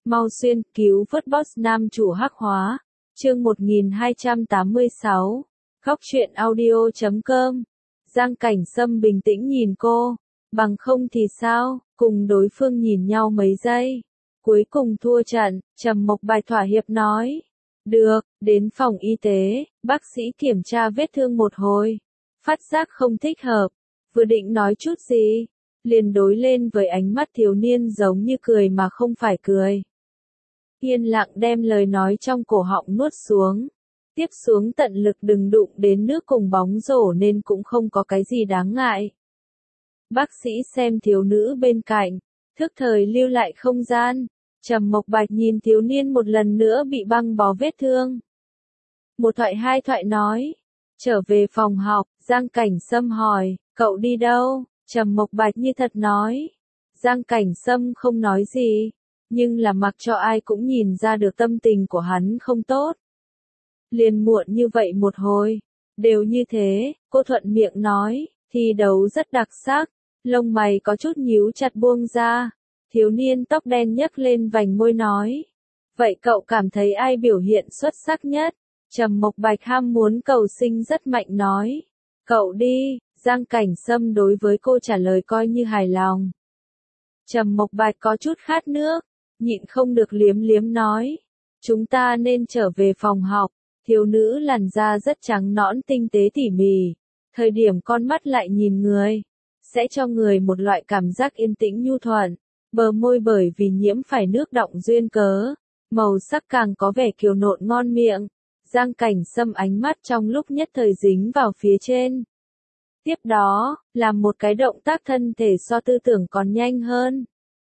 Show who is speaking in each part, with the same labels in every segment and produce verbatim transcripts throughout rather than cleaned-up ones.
Speaker 1: Mau xuyên, cứu vớt boss nam chủ hắc hóa. Chương một nghìn hai trăm tám mươi sáu. Góc truyện audio chấm com. Giang Cảnh Sâm bình tĩnh nhìn cô. Bằng không thì sao, cùng đối phương nhìn nhau mấy giây. Cuối cùng thua trận, Trầm Mộc Bạch thỏa hiệp nói. Được, đến phòng y tế, bác sĩ kiểm tra vết thương một hồi. Phát giác không thích hợp. Vừa định nói chút gì, liền đối lên với ánh mắt thiếu niên giống như cười mà không phải cười. Yên lặng đem lời nói trong cổ họng nuốt xuống. Tiếp xuống tận lực đừng đụng đến nước cùng bóng rổ nên cũng không có cái gì đáng ngại. Bác sĩ xem thiếu nữ bên cạnh, thức thời lưu lại không gian. Trầm Mộc Bạch nhìn thiếu niên một lần nữa bị băng bó vết thương. Một thoại hai thoại nói. Trở về phòng học, Giang Cảnh Sâm hỏi, cậu đi đâu? Trầm Mộc Bạch như thật nói. Giang Cảnh Sâm không nói gì, nhưng là mặc cho ai cũng nhìn ra được tâm tình của hắn không tốt. Liền muộn như vậy một hồi, đều như thế, cô thuận miệng nói, thi đấu rất đặc sắc, lông mày có chút nhíu chặt buông ra. Thiếu niên tóc đen nhấc lên vành môi nói. Vậy cậu cảm thấy ai biểu hiện xuất sắc nhất? Trầm Mộc Bạch ham muốn cầu sinh rất mạnh nói. Cậu đi, Giang Cảnh Sâm đối với cô trả lời coi như hài lòng. Trầm Mộc Bạch có chút khát nước, nhịn không được liếm liếm nói. Chúng ta nên trở về phòng học. Thiếu nữ làn da rất trắng nõn tinh tế tỉ mỉ. Thời điểm con mắt lại nhìn người, sẽ cho người một loại cảm giác yên tĩnh nhu thuận. Bờ môi bởi vì nhiễm phải nước đọng duyên cớ, màu sắc càng có vẻ kiều nộn ngon miệng. Giang Cảnh Sâm ánh mắt trong lúc nhất thời dính vào phía trên. Tiếp đó, làm một cái động tác thân thể so tư tưởng còn nhanh hơn.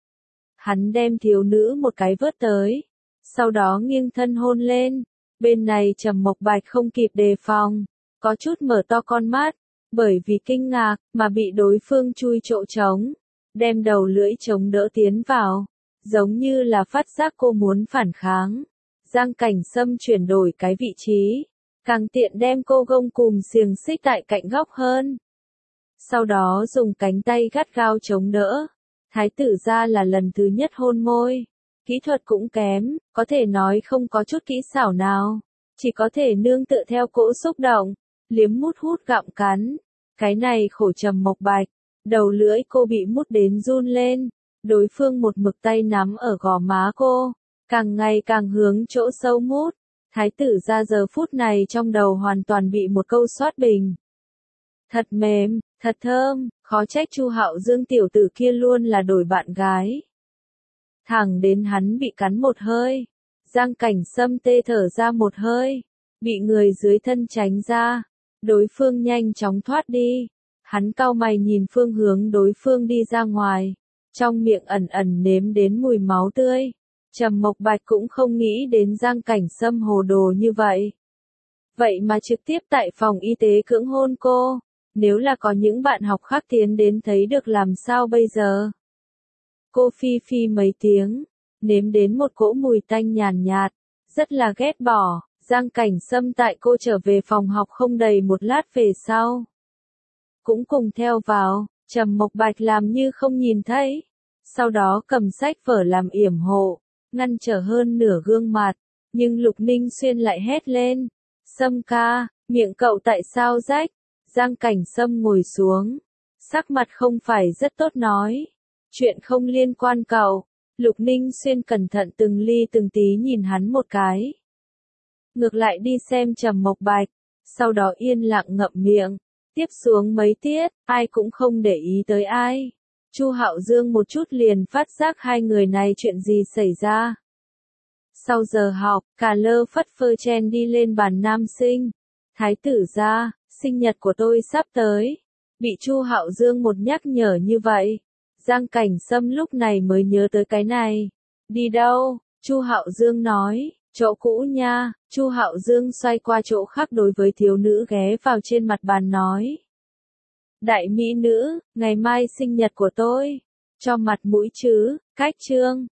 Speaker 1: Hắn đem thiếu nữ một cái vớt tới, sau đó nghiêng thân hôn lên. Bên này Trầm Mộc Bạch không kịp đề phòng, có chút mở to con mắt, bởi vì kinh ngạc mà bị đối phương chui chỗ trống, đem đầu lưỡi chống đỡ tiến vào, giống như là phát giác cô muốn phản kháng. Giang Cảnh Sâm chuyển đổi cái vị trí, càng tiện đem cô gông cùm xiềng xích tại cạnh góc hơn. Sau đó dùng cánh tay gắt gao chống đỡ. Thái tử gia là lần thứ nhất hôn môi. Kỹ thuật cũng kém, có thể nói không có chút kỹ xảo nào. Chỉ có thể nương tựa theo cỗ xúc động, liếm mút hút gặm cắn. Cái này khổ Trầm Mộc Bạch. Đầu lưỡi cô bị mút đến run lên. Đối phương một mực tay nắm ở gò má cô, càng ngày càng hướng chỗ sâu mút. Thái tử gia giờ phút này trong đầu hoàn toàn bị một câu xoát bình. Thật mềm, thật thơm, khó trách Chu Hạo Dương tiểu tử kia luôn là đổi bạn gái. Thẳng đến hắn bị cắn một hơi, Giang Cảnh Sâm tê thở ra một hơi, bị người dưới thân tránh ra, đối phương nhanh chóng thoát đi. Hắn cau mày nhìn phương hướng đối phương đi ra ngoài, trong miệng ẩn ẩn nếm đến mùi máu tươi. Trầm Mộc Bạch cũng không nghĩ đến Giang Cảnh Sâm hồ đồ như vậy. Vậy mà trực tiếp tại phòng y tế cưỡng hôn cô. Nếu là có những bạn học khác tiến đến thấy được làm sao bây giờ? Cô phi phi mấy tiếng, nếm đến một cỗ mùi tanh nhàn nhạt, rất là ghét bỏ. Giang Cảnh Sâm tại cô trở về phòng học không đầy một lát về sau, cũng cùng theo vào. Trầm Mộc Bạch làm như không nhìn thấy, sau đó cầm sách vở làm yểm hộ, ngăn trở hơn nửa gương mặt. Nhưng Lục Ninh Xuyên lại hét lên, Sâm ca, miệng cậu tại sao rách? Giang Cảnh Sâm ngồi xuống, sắc mặt không phải rất tốt nói, chuyện không liên quan cậu. Lục Ninh Xuyên cẩn thận từng ly từng tí nhìn hắn một cái, ngược lại đi xem Trầm Mộc Bạch, sau đó yên lặng ngậm miệng. Tiếp xuống mấy tiết, ai cũng không để ý tới ai. Chu Hạo Dương một chút liền phát giác hai người này chuyện gì xảy ra. Sau giờ học, cả lơ phất phơ chen đi lên bàn nam sinh. Thái tử gia, sinh nhật của tôi sắp tới. Bị Chu Hạo Dương một nhắc nhở như vậy, Giang Cảnh Sâm lúc này mới nhớ tới cái này. Đi đâu? Chu Hạo Dương nói, chỗ cũ nha. Chu Hạo Dương xoay qua chỗ khác đối với thiếu nữ ghé vào trên mặt bàn nói. Đại mỹ nữ, ngày mai sinh nhật của tôi. Cho mặt mũi chứ, cách trương.